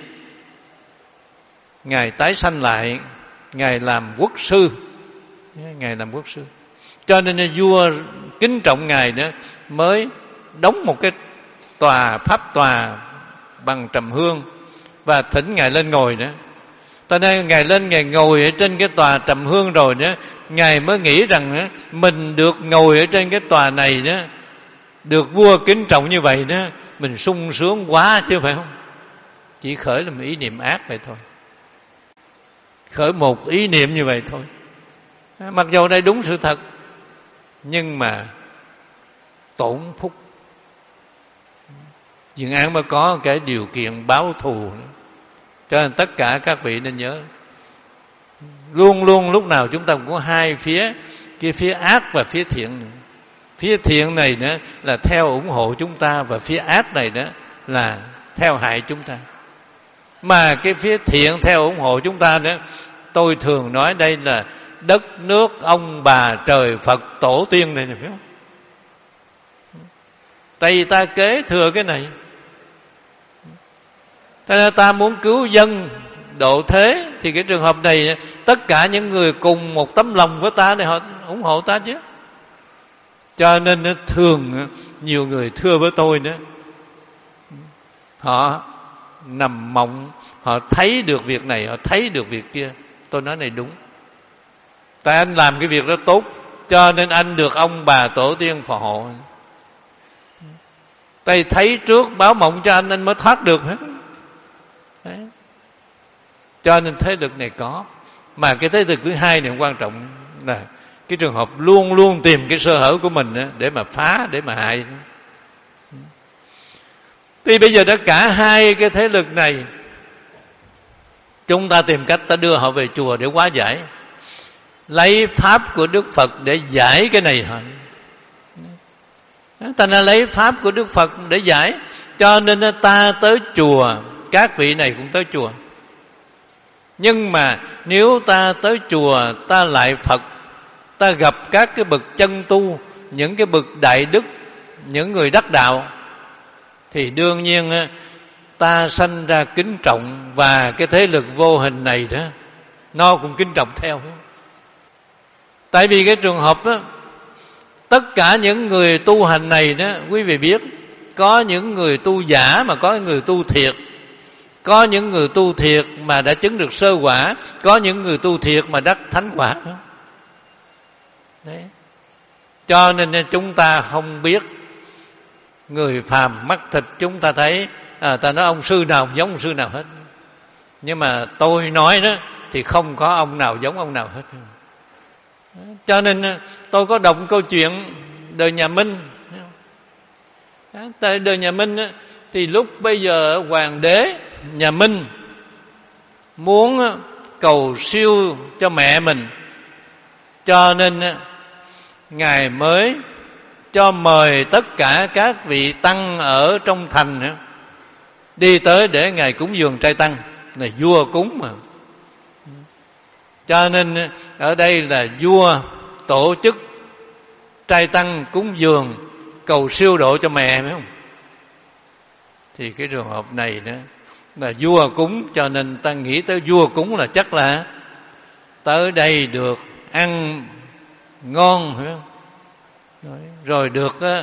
Speaker 1: Ngài tái sanh lại, Ngài làm quốc sư, Ngài làm quốc sư. Cho nên vua kính trọng Ngài nữa, mới đóng một cái tòa pháp tòa bằng trầm hương và thỉnh Ngài lên ngồi nữa. Cho nên Ngài lên, Ngài ngồi ở trên cái tòa trầm hương rồi đó, Ngài mới nghĩ rằng mình được ngồi ở trên cái tòa này đó, được vua kính trọng như vậy đó, mình sung sướng quá chứ, phải không? Chỉ khởi là một ý niệm ác vậy thôi, khởi một ý niệm như vậy thôi. Mặc dù đây đúng sự thật, nhưng mà tổn phúc. Viên Án mới có cái điều kiện báo thù nữa. Cho nên tất cả các vị nên nhớ, luôn luôn lúc nào chúng ta cũng có hai phía, cái phía ác và phía thiện. Phía thiện này nữa là theo ủng hộ chúng ta, và phía ác này đó là theo hại chúng ta. Mà cái phía thiện theo ủng hộ chúng ta đó, tôi thường nói đây là đất nước ông bà trời Phật tổ tiên này, này phải không? Tại ta kế thừa cái này. Thế nên ta muốn cứu dân độ thế, thì cái trường hợp này tất cả những người cùng một tấm lòng với ta để họ ủng hộ ta chứ. Cho nên thường nhiều người thưa với tôi nữa, họ nằm mộng, họ thấy được việc này, họ thấy được việc kia. Tôi nói này đúng, tại anh làm cái việc đó tốt, cho nên anh được ông bà tổ tiên phò hộ. Thầy thấy trước báo mộng cho anh, anh mới thoát được hết. Đấy. Cho nên thế lực này có. Mà cái thế lực thứ hai này quan trọng là cái trường hợp luôn luôn tìm cái sơ hở của mình để mà phá, để mà hại. Thì bây giờ đã cả hai cái thế lực này, chúng ta tìm cách ta đưa họ về chùa để hóa giải, lấy pháp của Đức Phật để giải cái này hả? Ta đã lấy pháp của Đức Phật để giải, cho nên ta tới chùa, các vị này cũng tới chùa. Nhưng mà nếu ta tới chùa, ta lại Phật, ta gặp các cái bậc chân tu, những cái bậc đại đức, những người đắc đạo, thì đương nhiên ta sanh ra kính trọng, và cái thế lực vô hình này đó nó cũng kính trọng theo. Tại vì cái trường hợp đó, tất cả những người tu hành này đó, quý vị biết, có những người tu giả mà có người tu thiệt. Có những người tu thiệt mà đã chứng được sơ quả, có những người tu thiệt mà đắc thánh quả đó. Đấy. Cho nên chúng ta không biết. Người phàm mắt thịt chúng ta thấy, à, ta nói ông sư nào giống ông sư nào hết. Nhưng mà tôi nói đó thì không có ông nào giống ông nào hết. Cho nên tôi có đọc câu chuyện đời nhà Minh. Tại đời nhà Minh thì lúc bây giờ hoàng đế nhà Minh muốn cầu siêu cho mẹ mình, cho nên ngài mới cho mời tất cả các vị tăng ở trong thành đi tới để ngài cúng dường trai tăng. Này vua cúng mà, cho nên ở đây là vua tổ chức trai tăng cúng dường cầu siêu độ cho mẹ, phải không? Thì cái trường hợp này đó là vua cúng, cho nên ta nghĩ tới vua cúng là chắc là tới đây được ăn ngon, phải không? Rồi, rồi được uh,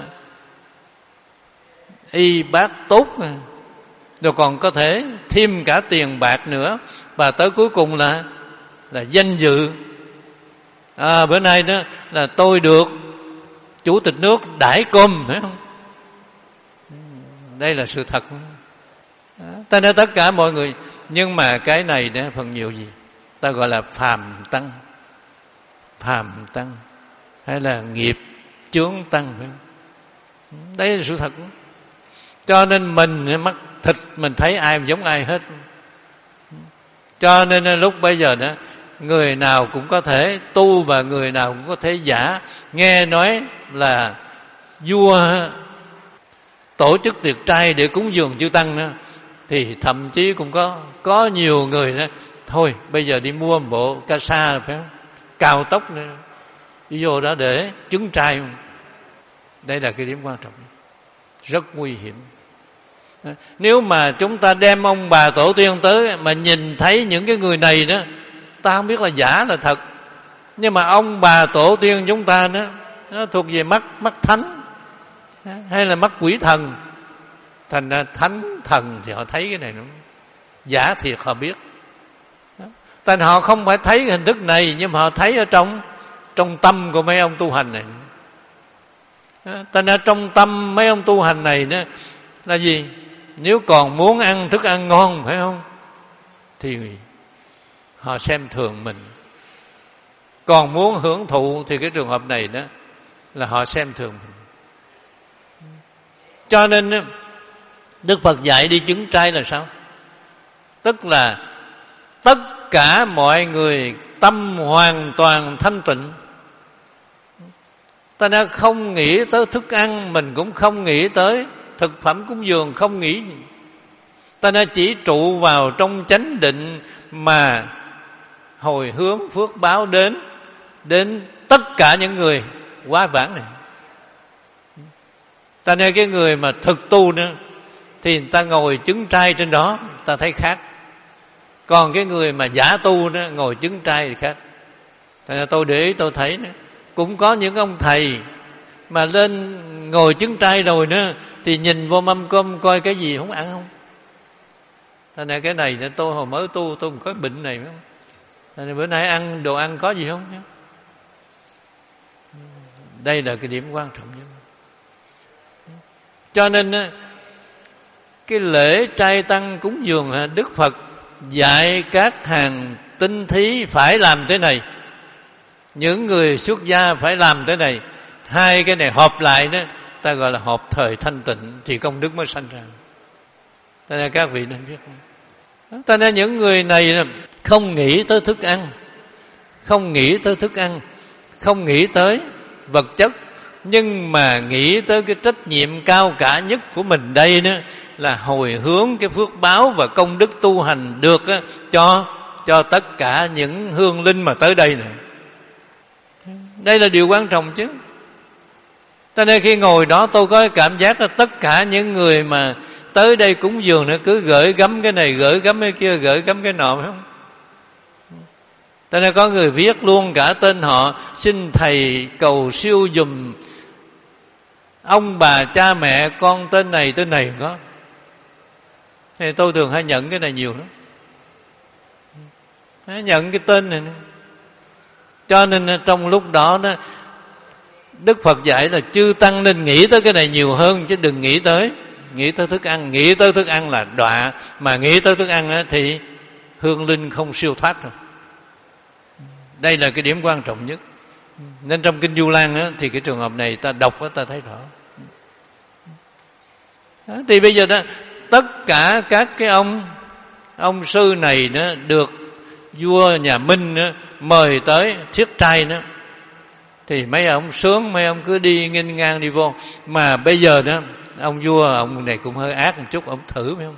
Speaker 1: y bát tốt, rồi còn có thể thêm cả tiền bạc nữa, và tới cuối cùng là là danh dự. À, bữa nay đó là tôi được chủ tịch nước đãi cơm, phải không? Đây là sự thật. Ta nói tất cả mọi người, nhưng mà cái này đó phần nhiều gì ta gọi là phàm tăng, phàm tăng hay là nghiệp chướng tăng, phải không? Đây là sự thật. Cho nên mình mắt thịt mình thấy ai giống ai hết. Cho nên lúc bây giờ đó, người nào cũng có thể tu và người nào cũng có thể giả. Nghe nói là vua tổ chức tiệc trai để cúng dường chư tăng đó, thì thậm chí cũng có có nhiều người đó, thôi bây giờ đi mua một bộ ca sa, phải không? Cao tốc nữa, đi vô đó để trứng trai. Đây là cái điểm quan trọng, rất nguy hiểm. Nếu mà chúng ta đem ông bà tổ tiên tới mà nhìn thấy những cái người này đó, ta không biết là giả là thật. Nhưng mà ông bà tổ tiên chúng ta đó, nó thuộc về mắt mắt thánh hay là mắt quỷ thần. Thành ra thánh thần thì họ thấy cái này nữa, giả thiệt họ biết. Tại họ không phải thấy hình thức này, nhưng mà họ thấy ở trong trong tâm của mấy ông tu hành này. Tại ra trong tâm mấy ông tu hành này đó là gì? Nếu còn muốn ăn thức ăn ngon, phải không, thì họ xem thường mình. Còn muốn hưởng thụ thì cái trường hợp này đó là họ xem thường mình. Cho nên Đức Phật dạy đi chứng trai là sao? Tức là tất cả mọi người tâm hoàn toàn thanh tịnh. Ta đã không nghĩ tới thức ăn, mình cũng không nghĩ tới thực phẩm cúng dường, không nghĩ. Ta đã chỉ trụ vào trong chánh định mà hồi hướng phước báo đến đến tất cả những người quá vãng này. Ta nói cái người mà thực tu nữa thì người ta ngồi chứng trai trên đó, ta thấy khác. Còn cái người mà giả tu đó, ngồi chứng trai thì khác. Tại tôi để ý tôi thấy nữa, cũng có những ông thầy mà lên ngồi chứng trai rồi nữa thì nhìn vô mâm cơm coi cái gì không ăn không. Tại này cái này tôi hồi mới tu tôi cũng có bệnh này, phải không? Tại này bữa nay ăn đồ ăn có gì không? Đây là cái điểm quan trọng nhất. Cho nên cái lễ trai tăng cúng dường, Đức Phật dạy các hàng tinh thí phải làm thế này, những người xuất gia phải làm thế này. Hai cái này hợp lại đó, ta gọi là hợp thời thanh tịnh, thì công đức mới sanh ra. Cho nên các vị nên biết. Cho nên những người này không nghĩ tới thức ăn, không nghĩ tới thức ăn, không nghĩ tới vật chất, nhưng mà nghĩ tới cái trách nhiệm cao cả nhất của mình đây nữa là hồi hướng cái phước báo và công đức tu hành được á, cho cho tất cả những hương linh mà tới đây này. Đây là điều quan trọng chứ. Cho nên khi ngồi đó tôi có cảm giác là tất cả những người mà tới đây cúng dường nó cứ gửi gắm cái này, gửi gắm cái kia, gửi gắm cái nọ, phải không? Cho nên có người viết luôn cả tên họ, xin thầy cầu siêu dùm ông bà cha mẹ con tên này tên này có. Thì tôi thường hay nhận cái này nhiều lắm, nhận cái tên này nữa. Cho nên trong lúc đó đó Đức Phật dạy là chư tăng nên nghĩ tới cái này nhiều hơn, chứ đừng nghĩ tới nghĩ tới thức ăn. Nghĩ tới thức ăn là đọa, mà nghĩ tới thức ăn thì hương linh không siêu thoát rồi. Đây là cái điểm quan trọng nhất. Nên trong Kinh Du Lan á, thì cái trường hợp này ta đọc á, ta thấy rõ. Đó, thì bây giờ đó tất cả các cái ông ông sư này đó được vua nhà Minh đó, mời tới thiết trai đó, thì mấy ông sướng, mấy ông cứ đi nghênh ngang đi vô. Mà bây giờ đó ông vua ông này cũng hơi ác một chút, ông thử phải không?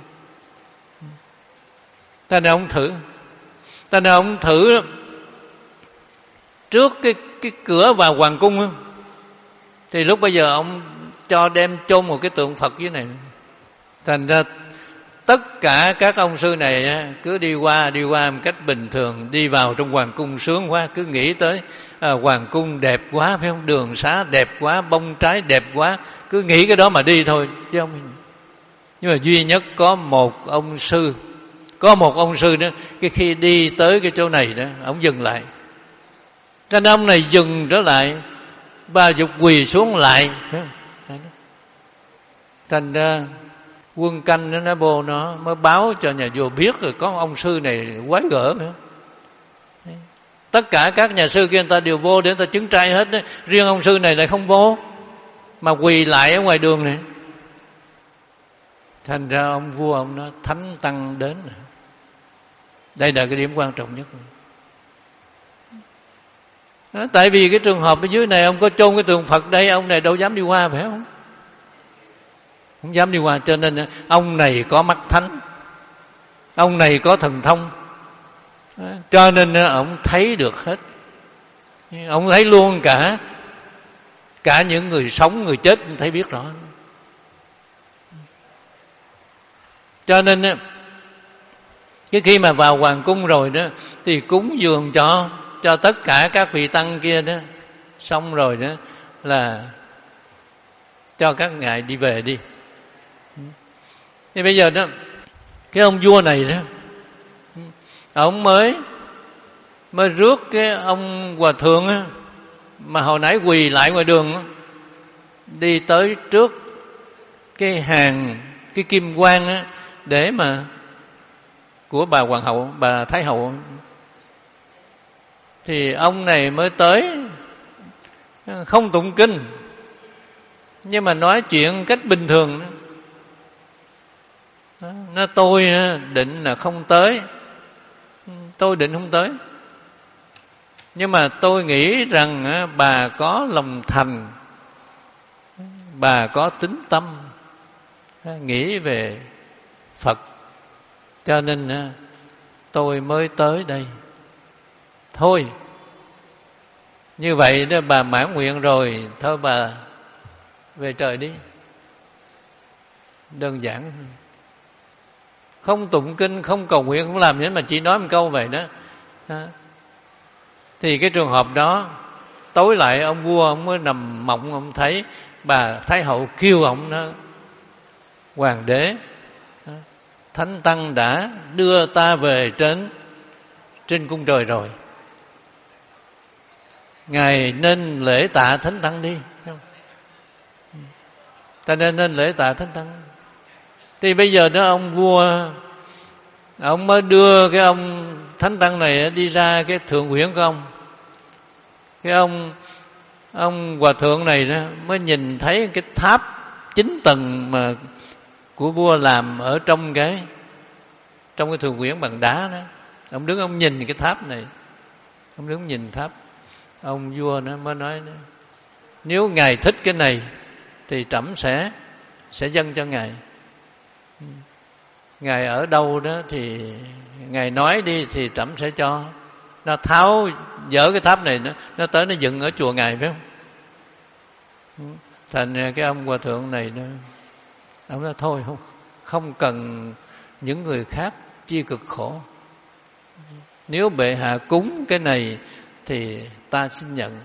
Speaker 1: Ta nên ông thử, ta nên ông thử đó. Trước cái cái cửa vào hoàng cung đó, thì lúc bây giờ ông cho đem chôn một cái tượng Phật dưới này. Thành ra tất cả các ông sư này cứ đi qua đi qua một cách bình thường, đi vào trong hoàng cung sướng quá, cứ nghĩ tới à, hoàng cung đẹp quá phải không, đường xá đẹp quá, bông trái đẹp quá, cứ nghĩ cái đó mà đi thôi chứ không. Nhưng mà duy nhất có một ông sư, có một ông sư đó, cái khi đi tới cái chỗ này đó, ông dừng lại. Cái ông này dừng trở lại, ba dục quỳ xuống lại, phải không? Thành ra quân canh nó nó vô nó mới báo cho nhà vua biết rồi có ông sư này quái gở nữa. Tất cả các nhà sư kia người ta đều vô để người ta chứng trai hết đó. Riêng ông sư này lại không vô, mà quỳ lại ở ngoài đường này. Thành ra ông vua ông nói thánh tăng đến. Đây là cái điểm quan trọng nhất. Đó, tại vì cái trường hợp ở dưới này ông có chôn cái tượng Phật đây, ông này đâu dám đi qua phải không? Không dám đi qua. Cho nên ông này có mắt thánh, ông này có thần thông, cho nên ông thấy được hết. Ông thấy luôn cả cả những người sống người chết, ông thấy biết rõ. Cho nên cái khi mà vào hoàng cung rồi đó, thì cúng dường cho cho tất cả các vị tăng kia đó, xong rồi đó là cho các ngài đi về đi. Thì bây giờ đó cái ông vua này đó, ông mới mới rước cái ông hòa thượng á, mà hồi nãy quỳ lại ngoài đường á, đi tới trước cái hàng cái kim quan á, để mà của bà hoàng hậu, bà thái hậu. Thì ông này mới tới, không tụng kinh, nhưng mà nói chuyện cách bình thường. Nó tôi định là không tới, tôi định không tới, nhưng mà tôi nghĩ rằng bà có lòng thành, bà có tín tâm, nghĩ về Phật, cho nên tôi mới tới đây. Thôi như vậy đó, bà mãn nguyện rồi, thôi bà về trời đi. Đơn giản, không tụng kinh, không cầu nguyện, không làm gì mà chỉ nói một câu vậy đó. đó. Thì cái trường hợp đó tối lại ông vua ông mới nằm mộng, ông thấy bà thái hậu kêu ông đó: hoàng đế, thánh tăng đã đưa ta về trên trên cung trời rồi. Ngài nên lễ tạ Thánh Tăng đi. Ta nên nên lễ tạ Thánh Tăng. Thì bây giờ đó ông vua, ông mới đưa cái ông Thánh Tăng này đi ra cái thượng uyển của ông. Cái ông ông hòa thượng này đó mới nhìn thấy cái tháp chín tầng mà của vua làm ở trong cái trong cái thượng uyển bằng đá đó. Ông đứng ông nhìn cái tháp này, ông đứng nhìn tháp. Ông vua nó mới nói đó, nếu ngài thích cái này thì trẫm sẽ sẽ dâng cho ngài. Ngài ở đâu đó thì ngài nói đi thì trẫm sẽ cho. Nó tháo dỡ cái tháp này, nó nó tới nó dựng ở chùa ngài, phải không? Thành cái ông hòa thượng này nó, ông nói thôi không không cần những người khác chi cực khổ. Nếu bệ hạ cúng cái này thì ta xin nhận,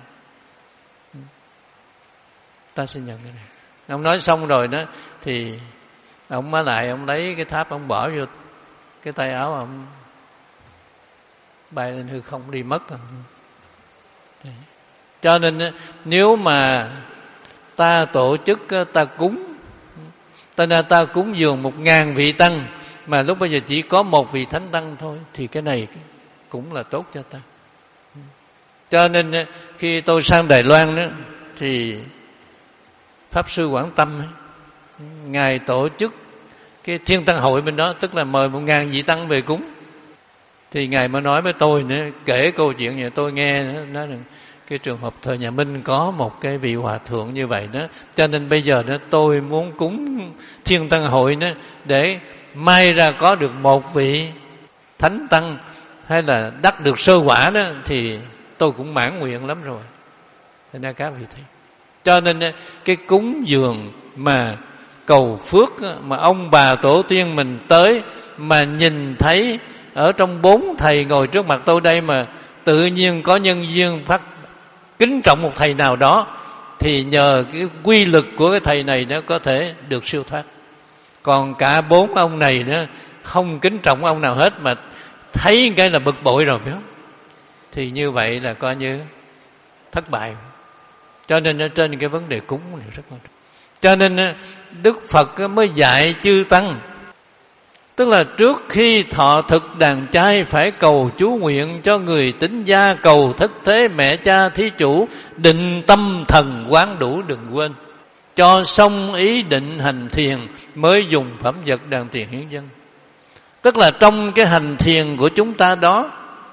Speaker 1: ta xin nhận cái này. Ông nói xong rồi đó thì ông mới lại, ông lấy cái tháp ông bỏ vô cái tay áo, ông bay lên hư không đi mất. Cho nên nếu mà ta tổ chức, ta cúng, ta nên ta cúng dường một ngàn vị tăng mà lúc bây giờ chỉ có một vị Thánh Tăng thôi, thì cái này cũng là tốt cho ta. Cho nên khi tôi sang Đài Loan đó thì Pháp Sư Quảng Tâm ngài tổ chức cái Thiên Tăng hội bên đó, tức là mời một ngàn vị tăng về cúng. Thì ngài mới nói với tôi nữa, kể câu chuyện như tôi nghe nữa, nói rằng cái trường hợp thời nhà Minh có một cái vị hòa thượng như vậy đó, cho nên bây giờ đó tôi muốn cúng Thiên Tăng hội đó để may ra có được một vị Thánh Tăng hay là đắc được sơ quả đó thì tôi cũng mãn nguyện lắm rồi. Thế nên các vị thấy, cho nên cái cúng dường mà cầu phước mà ông bà tổ tiên mình tới mà nhìn thấy ở trong bốn thầy ngồi trước mặt tôi đây mà tự nhiên có nhân duyên phát kính trọng một thầy nào đó, thì nhờ cái quy lực của cái thầy này nó có thể được siêu thoát. Còn cả bốn ông này đó không kính trọng ông nào hết mà thấy cái là bực bội rồi, phải không? Thì như vậy là coi như thất bại. Cho nên ở trên cái vấn đề cúng này rất quan trọng. Cho nên Đức Phật mới dạy chư tăng, tức là trước khi thọ thực đàn chay phải cầu chú nguyện cho người tín gia, cầu thất thế mẹ cha thí chủ, định tâm thần quán đủ đừng quên, cho xong ý định hành thiền mới dùng phẩm vật đàn tiền hiến dân. Tức là trong cái hành thiền của chúng ta đó,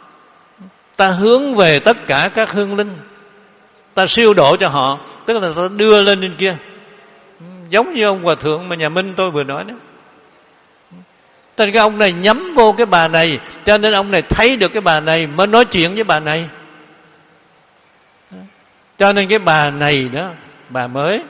Speaker 1: ta hướng về tất cả các hương linh, ta siêu độ cho họ, tức là ta đưa lên trên kia. Giống như ông hòa thượng mà nhà Minh tôi vừa nói đó. Nên cái ông này nhắm vô cái bà này, cho nên ông này thấy được cái bà này mới nói chuyện với bà này. Cho nên cái bà này đó, bà mới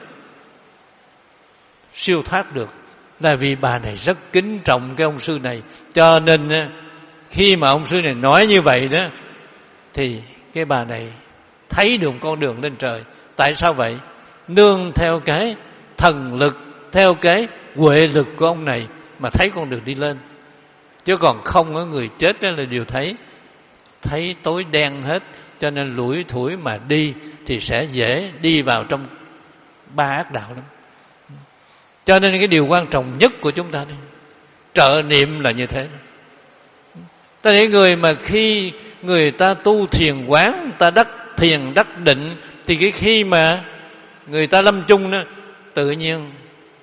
Speaker 1: siêu thoát được, là vì bà này rất kính trọng cái ông sư này. Cho nên khi mà ông sư này nói như vậy đó, thì cái bà này thấy được con đường lên trời. Tại sao vậy? Nương theo cái thần lực, theo cái huệ lực của ông này mà thấy con đường đi lên. Chứ còn không có người chết đó là đều thấy thấy tối đen hết, cho nên lủi thủi mà đi thì sẽ dễ đi vào trong ba ác đạo lắm. Cho nên cái điều quan trọng nhất của chúng ta đây, trợ niệm là như thế. Ta thấy người mà khi người ta tu thiền quán, ta đắc thiền đắc định, thì cái khi mà người ta lâm chung đó, tự nhiên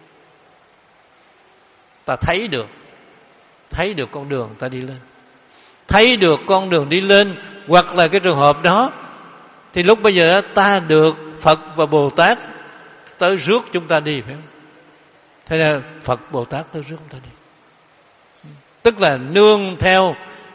Speaker 1: ta thấy được thấy được con đường ta đi lên, thấy được con đường đi lên. Hoặc là cái trường hợp đó thì lúc bây giờ ta được Phật và Bồ Tát tới rước chúng ta đi, phải không? Thế là Phật Bồ Tát tới rước chúng ta đi, tức là nương theo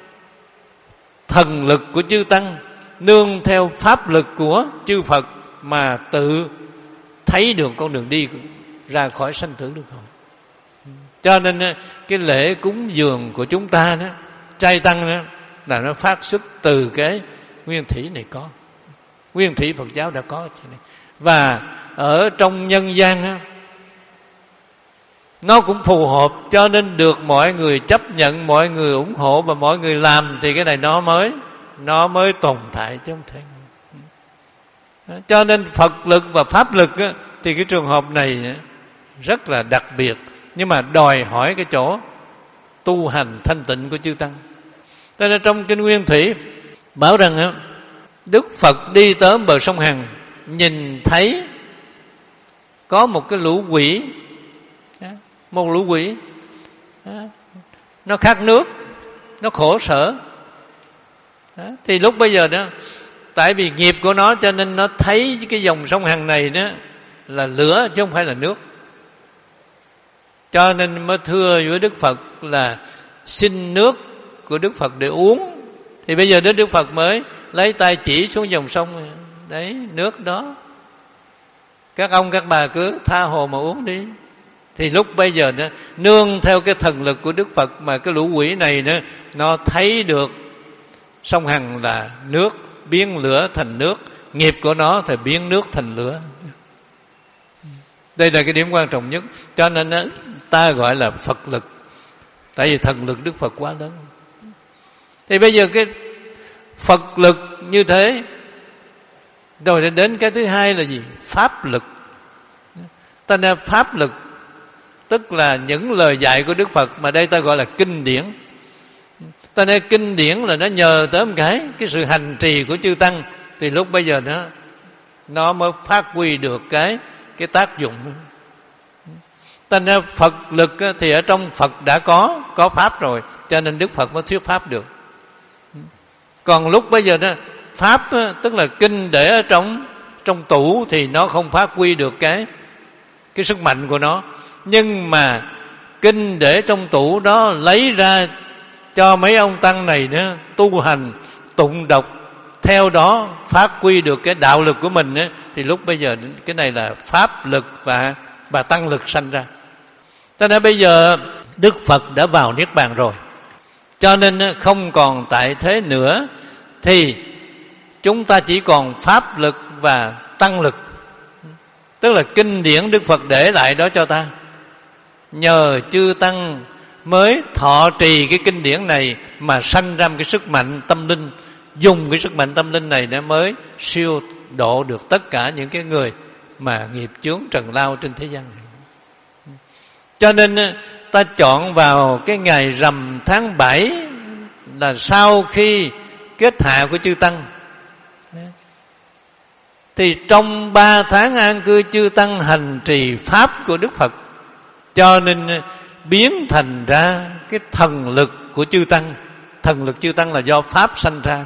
Speaker 1: thần lực của chư tăng, nương theo pháp lực của chư Phật mà tự thấy được con đường đi ra khỏi sanh tử luân hồi. Cho nên cái lễ cúng dường của chúng ta đó, trai tăng đó, là nó phát xuất từ cái nguyên thủy này có. Nguyên thủy Phật giáo đã có. Và ở trong nhân gian đó, nó cũng phù hợp, cho nên được mọi người chấp nhận, mọi người ủng hộ và mọi người làm, thì cái này nó mới nó mới tồn tại chứ không thể. Cho nên Phật lực và Pháp lực á, thì cái trường hợp này rất là đặc biệt, nhưng mà đòi hỏi cái chỗ tu hành thanh tịnh của chư tăng. Cho nên trong Kinh Nguyên Thủy bảo rằng á, Đức Phật đi tới bờ sông Hằng, nhìn thấy có một cái lũ quỷ, một lũ quỷ nó khát nước, nó khổ sở. Thì lúc bây giờ đó, tại vì nghiệp của nó cho nên nó thấy cái dòng sông Hằng này đó là lửa chứ không phải là nước, cho nên mới thưa với Đức Phật là xin nước của Đức Phật để uống. Thì bây giờ đến Đức Phật mới lấy tay chỉ xuống dòng sông, đấy nước đó, các ông các bà cứ tha hồ mà uống đi. Thì lúc bây giờ đó, nương theo cái thần lực của Đức Phật mà cái lũ quỷ này đó, nó thấy được sông Hằng là nước, biến lửa thành nước, nghiệp của nó thì biến nước thành lửa. Đây là cái điểm quan trọng nhất. Cho nên đó, ta gọi là Phật lực, tại vì thần lực Đức Phật quá lớn. Thì bây giờ cái Phật lực như thế, rồi đến cái thứ hai là gì? Pháp lực. Ta nói pháp lực tức là những lời dạy của Đức Phật, mà đây ta gọi là kinh điển. Ta nói kinh điển là nó nhờ tới một cái cái sự hành trì của chư tăng, thì lúc bây giờ nó nó mới phát huy được cái cái tác dụng. Ta nói Phật lực thì ở trong Phật đã có có pháp rồi, cho nên Đức Phật mới thuyết pháp được. Còn lúc bây giờ đó, pháp tức là kinh để ở trong trong tủ thì nó không phát huy được cái cái sức mạnh của nó. Nhưng mà kinh để trong tủ đó lấy ra cho mấy ông tăng này nữa tu hành tụng đọc, theo đó phát huy được cái đạo lực của mình nữa, thì lúc bây giờ cái này là pháp lực và và tăng lực sanh ra. Cho nên bây giờ Đức Phật đã vào Niết Bàn rồi, cho nên không còn tại thế nữa, thì chúng ta chỉ còn pháp lực và tăng lực, tức là kinh điển Đức Phật để lại đó cho ta. Nhờ chư tăng mới thọ trì cái kinh điển này mà sanh ra một cái sức mạnh tâm linh, dùng cái sức mạnh tâm linh này để mới siêu độ được tất cả những cái người mà nghiệp chướng trần lao trên thế gian này. Cho nên ta chọn vào cái ngày rằm tháng bảy là sau khi kết hạ của chư tăng, thì trong ba tháng an cư chư tăng hành trì pháp của Đức Phật, cho nên biến thành ra cái thần lực của chư tăng. Thần lực chư tăng là do pháp sanh ra,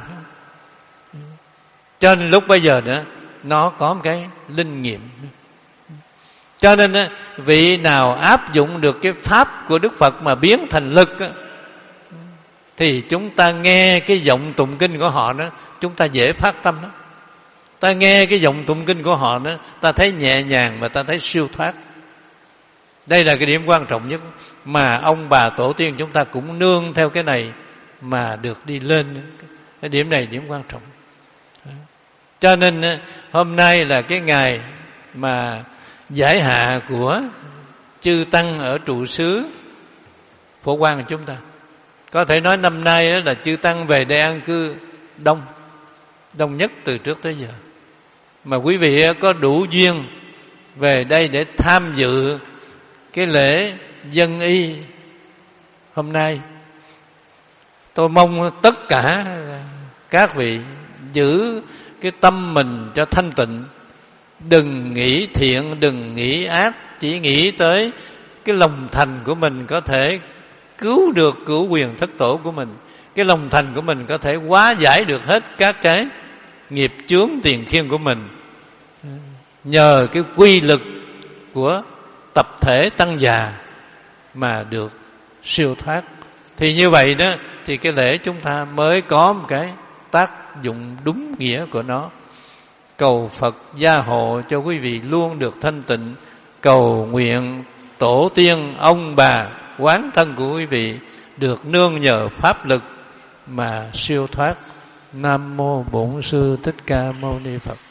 Speaker 1: cho nên lúc bây giờ nữa nó có một cái linh nghiệm. Cho nên vị nào áp dụng được cái pháp của Đức Phật mà biến thành lực, thì chúng ta nghe cái giọng tụng kinh của họ đó, chúng ta dễ phát tâm đó. Ta nghe cái giọng tụng kinh của họ đó, ta thấy nhẹ nhàng và ta thấy siêu thoát. Đây là cái điểm quan trọng nhất mà ông bà tổ tiên chúng ta cũng nương theo cái này mà được đi lên. Cái điểm này điểm quan trọng. Cho nên hôm nay là cái ngày mà giải hạ của chư tăng ở trụ xứ Phổ Quang của chúng ta. Có thể nói năm nay là chư tăng về đây an cư đông, đông nhất từ trước tới giờ. Mà quý vị có đủ duyên về đây để tham dự cái lễ dân y hôm nay, tôi mong tất cả các vị giữ cái tâm mình cho thanh tịnh, đừng nghĩ thiện, đừng nghĩ ác, chỉ nghĩ tới cái lòng thành của mình có thể cứu được cửu quyền thất tổ của mình. Cái lòng thành của mình có thể hóa giải được hết các cái nghiệp chướng tiền khiên của mình, nhờ cái quy lực của tập thể tăng già mà được siêu thoát. Thì như vậy đó, thì cái lễ chúng ta mới có một cái tác dụng đúng nghĩa của nó. Cầu Phật gia hộ cho quý vị luôn được thanh tịnh, cầu nguyện tổ tiên ông bà quán thân của quý vị được nương nhờ pháp lực mà siêu thoát. Nam mô Bổn Sư Thích Ca Mâu Ni Phật.